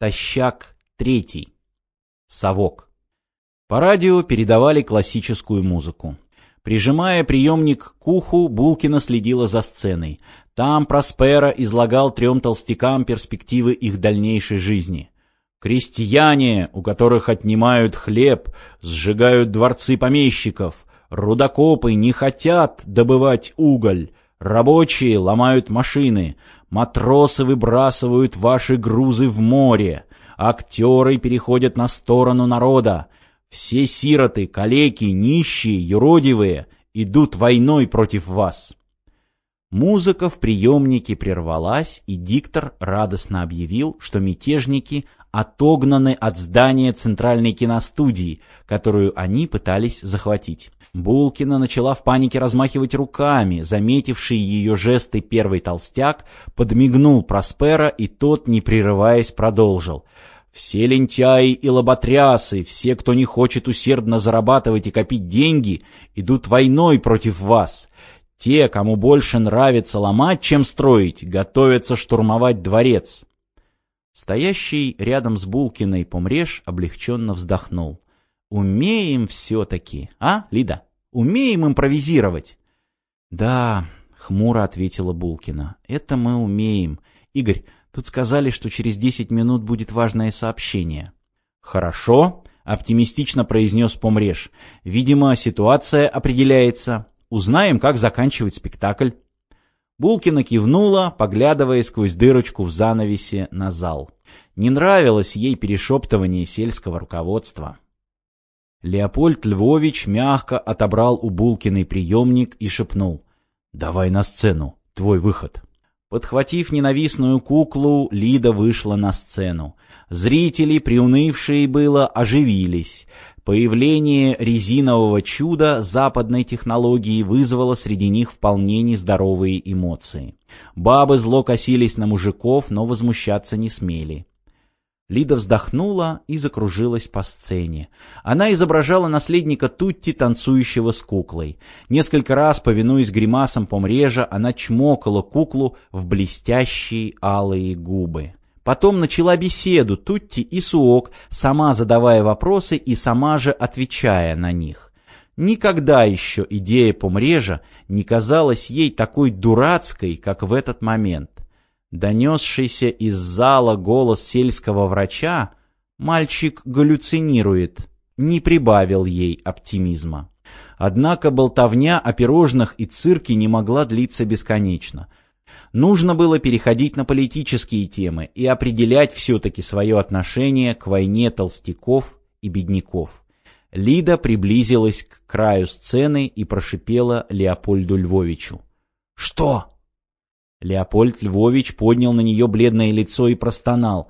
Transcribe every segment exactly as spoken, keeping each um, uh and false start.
Тащак третий. Совок. По радио передавали классическую музыку. Прижимая приемник к уху, Булкина следила за сценой. Там Проспера излагал трем толстякам перспективы их дальнейшей жизни. Крестьяне, у которых отнимают хлеб, сжигают дворцы помещиков. Рудокопы не хотят добывать уголь. Рабочие ломают машины. Матросы выбрасывают ваши грузы в море. Актеры переходят на сторону народа. Все сироты, калеки, нищие, юродивые идут войной против вас. Музыка в приемнике прервалась, и диктор радостно объявил, что мятежники отогнаны от здания Центральной киностудии, которую они пытались захватить. Булкина начала в панике размахивать руками. Заметивший ее жесты первый толстяк подмигнул Проспера, и тот, не прерываясь, продолжил. «Все лентяи и лоботрясы, все, кто не хочет усердно зарабатывать и копить деньги, идут войной против вас. Те, кому больше нравится ломать, чем строить, готовятся штурмовать дворец». Стоящий рядом с Булкиной Помреж облегченно вздохнул. «Умеем все-таки, а, Лида? Умеем импровизировать?» «Да», — хмуро ответила Булкина, — «это мы умеем. Игорь, тут сказали, что через десять минут будет важное сообщение». «Хорошо», — оптимистично произнес Помреж. «Видимо, ситуация определяется. Узнаем, как заканчивать спектакль». Булкина кивнула, поглядывая сквозь дырочку в занавесе на зал. Не нравилось ей перешептывание сельского руководства. Леопольд Львович мягко отобрал у Булкиной приемник и шепнул: «Давай на сцену, твой выход». Подхватив ненавистную куклу, Лида вышла на сцену. Зрители, приунывшие было, оживились. Появление резинового чуда западной технологии вызвало среди них вполне нездоровые эмоции. Бабы зло косились на мужиков, но возмущаться не смели. Лида вздохнула и закружилась по сцене. Она изображала наследника Тутти, танцующего с куклой. Несколько раз, повинуясь гримасам Помрежа, она чмокала куклу в блестящие алые губы. Потом начала беседу Тутти и Суок, сама задавая вопросы и сама же отвечая на них. Никогда еще идея Помрежа не казалась ей такой дурацкой, как в этот момент. Донесшийся из зала голос сельского врача «Мальчик галлюцинирует» не прибавил ей оптимизма. Однако болтовня о пирожных и цирке не могла длиться бесконечно. Нужно было переходить на политические темы и определять все-таки свое отношение к войне толстяков и бедняков. Лида приблизилась к краю сцены и прошипела Леопольду Львовичу: «Что?» Леопольд Львович поднял на нее бледное лицо и простонал: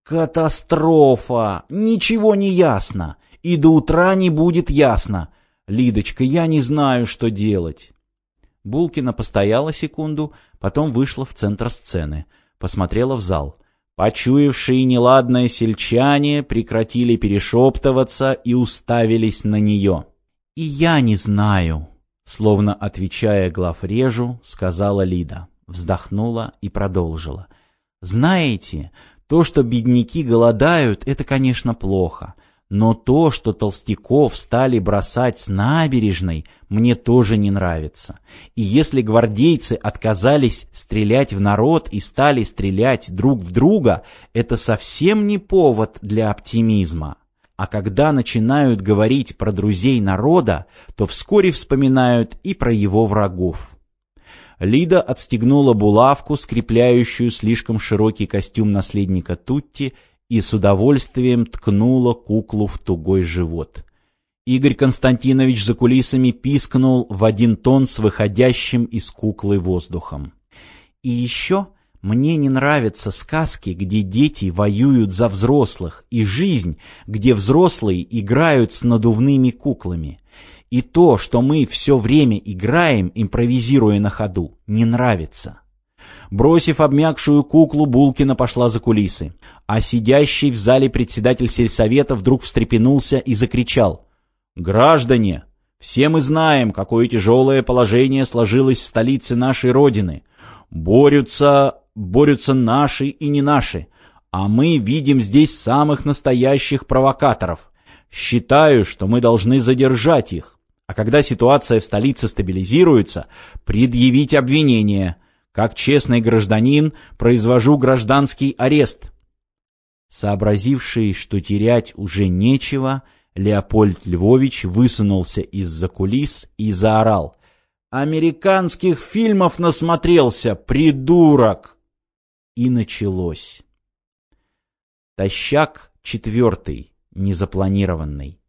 «Катастрофа! Ничего не ясно! И до утра не будет ясно! Лидочка, я не знаю, что делать!» Булкина постояла секунду, потом вышла в центр сцены, посмотрела в зал. Почуявшие неладное сельчане прекратили перешептываться и уставились на нее. «И я не знаю», — словно отвечая главрежу, сказала Лида. Вздохнула и продолжила. «Знаете, то, что бедняки голодают, это, конечно, плохо. Но то, что толстяков стали бросать с набережной, мне тоже не нравится. И если гвардейцы отказались стрелять в народ и стали стрелять друг в друга, это совсем не повод для оптимизма. А когда начинают говорить про друзей народа, то вскоре вспоминают и про его врагов». Лида отстегнула булавку, скрепляющую слишком широкий костюм наследника Тутти, и с удовольствием ткнула куклу в тугой живот. Игорь Константинович за кулисами пискнул в один тон с выходящим из куклы воздухом. «И еще мне не нравятся сказки, где дети воюют за взрослых, и жизнь, где взрослые играют с надувными куклами. И то, что мы все время играем, импровизируя на ходу, не нравится». Бросив обмякшую куклу, Булкина пошла за кулисы, а сидящий в зале председатель сельсовета вдруг встрепенулся и закричал: «Граждане, все мы знаем, какое тяжелое положение сложилось в столице нашей Родины. Борются, борются наши и не наши. А мы видим здесь самых настоящих провокаторов. Считаю, что мы должны задержать их. А когда ситуация в столице стабилизируется, предъявить обвинение. Как честный гражданин произвожу гражданский арест». Сообразивший, что терять уже нечего, Леопольд Львович высунулся из-за кулис и заорал: «Американских фильмов насмотрелся, придурок!» И началось. Тощак четвертый, незапланированный.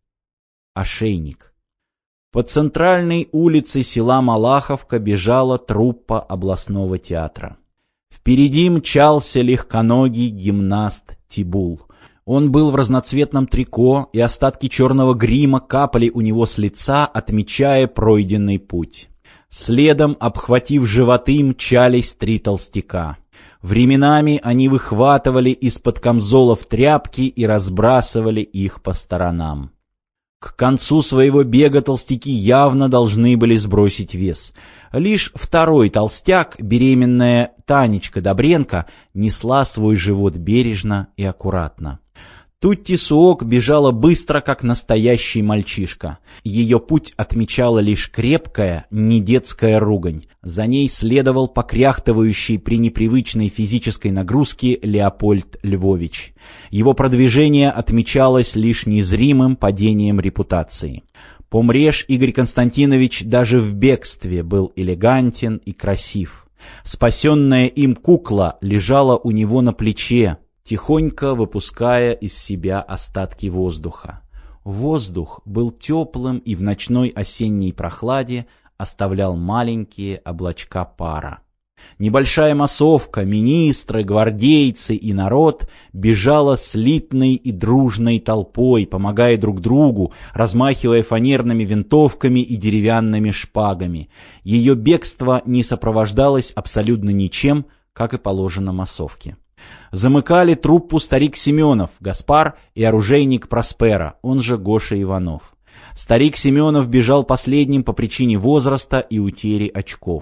Ошейник. По центральной улице села Малаховка бежала труппа областного театра. Впереди мчался легконогий гимнаст Тибул. Он был в разноцветном трико, и остатки черного грима капали у него с лица, отмечая пройденный путь. Следом, обхватив животы, мчались три толстяка. Временами они выхватывали из-под камзолов тряпки и разбрасывали их по сторонам. К концу своего бега толстяки явно должны были сбросить вес. Лишь второй толстяк, беременная Танечка Добренко, несла свой живот бережно и аккуратно. Тутти Суок бежала быстро, как настоящий мальчишка. Ее путь отмечала лишь крепкая, не детская ругань. За ней следовал покряхтывающий при непривычной физической нагрузке Леопольд Львович. Его продвижение отмечалось лишь незримым падением репутации. Помреж Игорь Константинович даже в бегстве был элегантен и красив. Спасенная им кукла лежала у него на плече, тихонько выпуская из себя остатки воздуха. Воздух был теплым и в ночной осенней прохладе оставлял маленькие облачка пара. Небольшая массовка, министры, гвардейцы и народ бежала слитной и дружной толпой, помогая друг другу, размахивая фанерными винтовками и деревянными шпагами. Ее бегство не сопровождалось абсолютно ничем, как и положено массовке. Замыкали труппу старик Семенов, Гаспар, и оружейник Проспера, он же Гоша Иванов. Старик Семенов бежал последним по причине возраста и утери очков.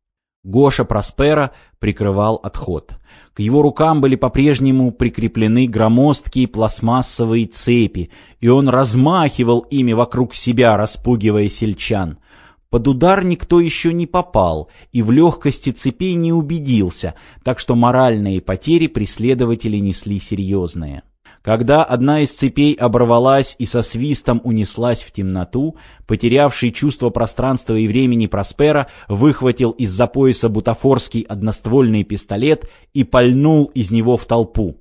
Гоша Проспера прикрывал отход. К его рукам были по-прежнему прикреплены громоздкие пластмассовые цепи, и он размахивал ими вокруг себя, распугивая сельчан. Под удар никто еще не попал и в легкости цепей не убедился, так что моральные потери преследователи несли серьезные. Когда одна из цепей оборвалась и со свистом унеслась в темноту, потерявший чувство пространства и времени Проспера выхватил из-за пояса бутафорский одноствольный пистолет и пальнул из него в толпу.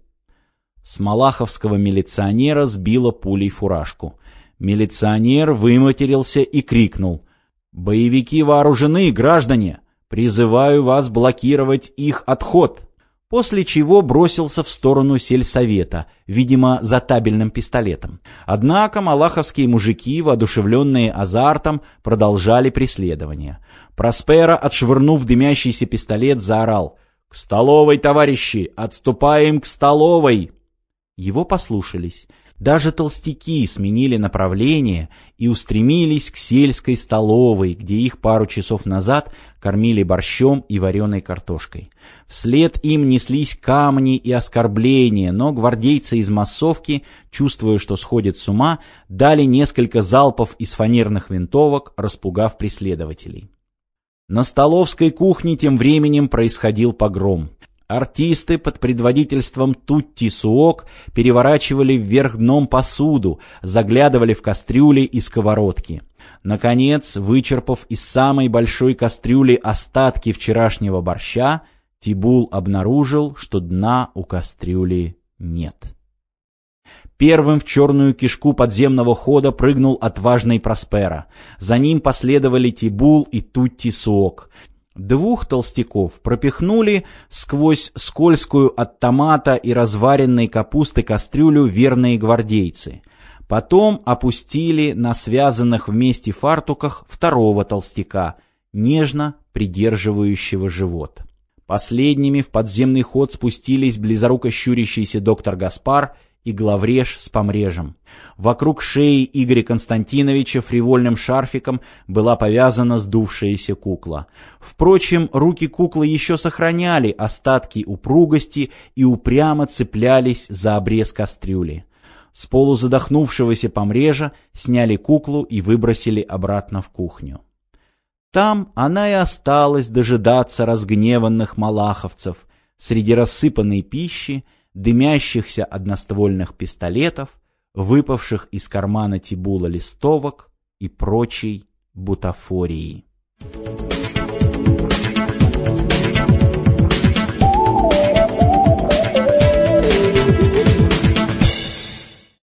С малаховского милиционера сбило пулей фуражку. Милиционер выматерился и крикнул: «Боевики вооружены, граждане! Призываю вас блокировать их отход!» После чего бросился в сторону сельсовета, видимо, за табельным пистолетом. Однако малаховские мужики, воодушевленные азартом, продолжали преследование. Проспера, отшвырнув дымящийся пистолет, заорал: «К столовой, товарищи! Отступаем к столовой!» Его послушались. Даже толстяки сменили направление и устремились к сельской столовой, где их пару часов назад кормили борщом и вареной картошкой. Вслед им неслись камни и оскорбления, но гвардейцы из массовки, чувствуя, что сходят с ума, дали несколько залпов из фанерных винтовок, распугав преследователей. На столовской кухне тем временем происходил погром. Артисты под предводительством Тутти Суок переворачивали вверх дном посуду, заглядывали в кастрюли и сковородки. Наконец, вычерпав из самой большой кастрюли остатки вчерашнего борща, Тибул обнаружил, что дна у кастрюли нет. Первым в черную кишку подземного хода прыгнул отважный Проспера. За ним последовали Тибул и Тутти Суок. Двух толстяков пропихнули сквозь скользкую от томата и разваренной капусты кастрюлю верные гвардейцы. Потом опустили на связанных вместе фартуках второго толстяка, нежно придерживающего живот. Последними в подземный ход спустились близоруко щурящийся доктор Гаспар и главреж с помрежем. Вокруг шеи Игоря Константиновича фривольным шарфиком была повязана сдувшаяся кукла. Впрочем, руки куклы еще сохраняли остатки упругости и упрямо цеплялись за обрез кастрюли. С полузадохнувшегося помрежа сняли куклу и выбросили обратно в кухню. Там она и осталась дожидаться разгневанных малаховцев среди рассыпанной пищи, дымящихся одноствольных пистолетов, выпавших из кармана Тибула листовок и прочей бутафории.